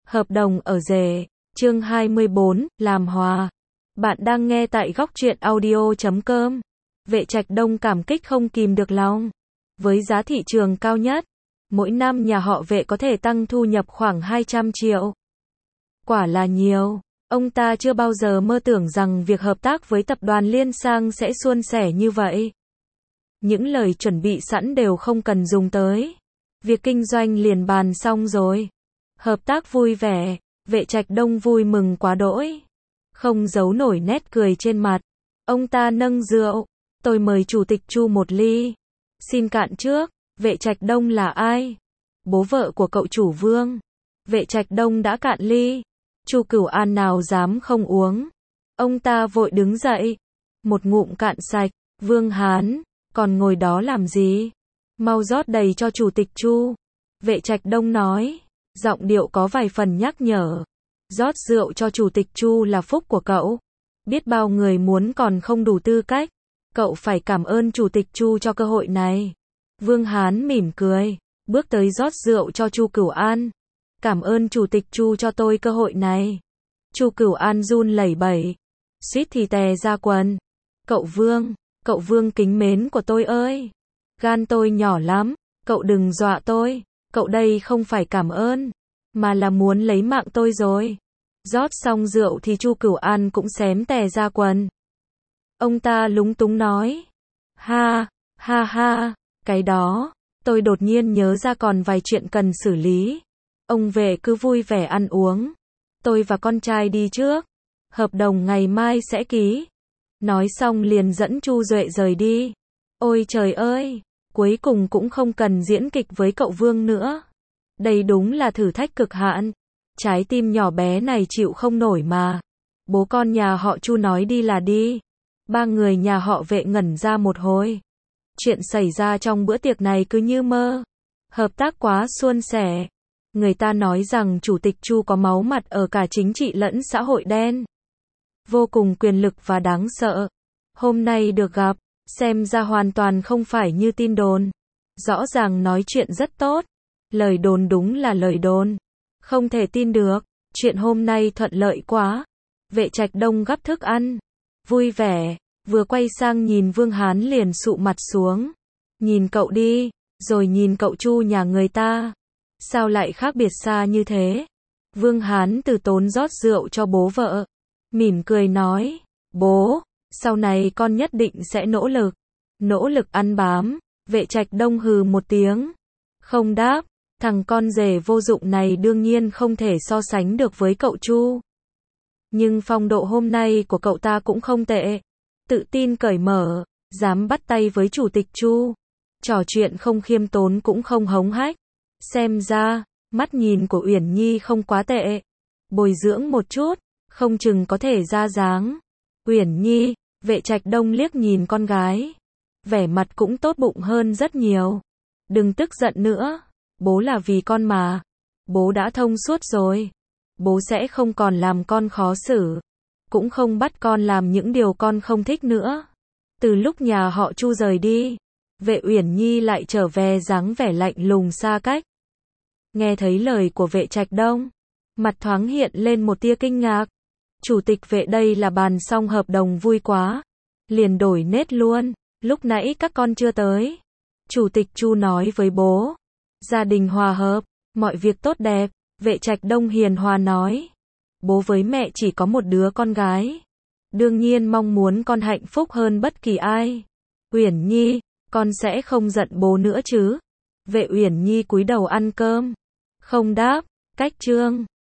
Hợp đồng ở rể, chương 24, làm hòa. Bạn đang nghe tại góc truyện audio.com. Vệ Trạch Đông cảm kích không kìm được lòng. Với giá thị trường cao nhất, mỗi năm nhà họ Vệ có thể tăng thu nhập khoảng 200 triệu. Quả là nhiều. Ông ta chưa bao giờ mơ tưởng rằng việc hợp tác với tập đoàn Liên Sang sẽ suôn sẻ như vậy. Những lời chuẩn bị sẵn đều không cần dùng tới. Việc kinh doanh liền bàn xong rồi. Hợp tác vui vẻ, Vệ Trạch Đông vui mừng quá đỗi. Không giấu nổi nét cười trên mặt. Ông ta nâng rượu. Tôi mời Chủ tịch Chu một ly. Xin cạn trước, Vệ Trạch Đông là ai? Bố vợ của cậu chủ Vương. Vệ Trạch Đông đã cạn ly. Chu Cửu An nào dám không uống. Ông ta vội đứng dậy. Một ngụm cạn sạch. Vương Hán, còn ngồi đó làm gì? Mau rót đầy cho Chủ tịch Chu. Vệ Trạch Đông nói. Giọng điệu có vài phần nhắc nhở. Rót rượu cho Chủ tịch Chu là phúc của cậu. Biết bao người muốn còn không đủ tư cách. Cậu phải cảm ơn Chủ tịch Chu cho cơ hội này. Vương Hán mỉm cười, bước tới rót rượu cho Chu Cửu An. Cảm ơn Chủ tịch Chu cho tôi cơ hội này. Chu Cửu An run lẩy bẩy, suýt thì tè ra quần. Cậu Vương kính mến của tôi ơi. Gan tôi nhỏ lắm, cậu đừng dọa tôi. Cậu đây không phải cảm ơn, mà là muốn lấy mạng tôi rồi. Rót xong rượu thì Chu Cửu An cũng xém tè ra quần. Ông ta lúng túng nói. Ha, cái đó, tôi đột nhiên nhớ ra còn vài chuyện cần xử lý. Ông Vệ cứ vui vẻ ăn uống. Tôi và con trai đi trước. Hợp đồng ngày mai sẽ ký. Nói xong liền dẫn Chu Duệ rời đi. Ôi trời ơi, cuối cùng cũng không cần diễn kịch với cậu Vương nữa. Đây đúng là thử thách cực hạn. Trái tim nhỏ bé này chịu không nổi mà. Bố con nhà họ Chu nói đi là đi. Ba người nhà họ Vệ ngẩn ra một hồi. Chuyện xảy ra trong bữa tiệc này cứ như mơ. Hợp tác quá suôn sẻ. Người ta nói rằng Chủ tịch Chu có máu mặt ở cả chính trị lẫn xã hội đen. Vô cùng quyền lực và đáng sợ. Hôm nay được gặp, xem ra hoàn toàn không phải như tin đồn. Rõ ràng nói chuyện rất tốt. Lời đồn đúng là lời đồn. Không thể tin được. Chuyện hôm nay thuận lợi quá. Vệ Trạch Đông gắp thức ăn. Vui vẻ. Vừa quay sang nhìn Vương Hán liền sụ mặt xuống. Nhìn cậu đi. Rồi nhìn cậu Chu nhà người ta. Sao lại khác biệt xa như thế? Vương Hán từ tốn rót rượu cho bố vợ. Mỉm cười nói. Bố, sau này con nhất định sẽ nỗ lực. Nỗ lực ăn bám. Vệ Trạch Đông hừ một tiếng. Không đáp. Thằng con rể vô dụng này đương nhiên không thể so sánh được với cậu Chu. Nhưng phong độ hôm nay của cậu ta cũng không tệ. Tự tin cởi mở, dám bắt tay với Chủ tịch Chu. Trò chuyện không khiêm tốn cũng không hống hách. Xem ra, mắt nhìn của Uyển Nhi không quá tệ. Bồi dưỡng một chút, không chừng có thể ra dáng. Uyển Nhi, Vệ Trạch Đông liếc nhìn con gái. Vẻ mặt cũng tốt bụng hơn rất nhiều. Đừng tức giận nữa. Bố là vì con mà. Bố đã thông suốt rồi. Bố sẽ không còn làm con khó xử. Cũng không bắt con làm những điều con không thích nữa. Từ lúc nhà họ Chu rời đi, Vệ Uyển Nhi lại trở về dáng vẻ lạnh lùng xa cách. Nghe thấy lời của Vệ Trạch Đông, mặt thoáng hiện lên một tia kinh ngạc. Chủ tịch Vệ đây là bàn xong hợp đồng vui quá. Liền đổi nết luôn. Lúc nãy các con chưa tới. Chủ tịch Chu nói với bố. Gia đình hòa hợp, mọi việc tốt đẹp. Vệ Trạch Đông hiền hòa nói. Bố với mẹ chỉ có một đứa con gái. Đương nhiên mong muốn con hạnh phúc hơn bất kỳ ai. Uyển Nhi, con sẽ không giận bố nữa chứ? Vệ Uyển Nhi cúi đầu ăn cơm. Không đáp, cách chương.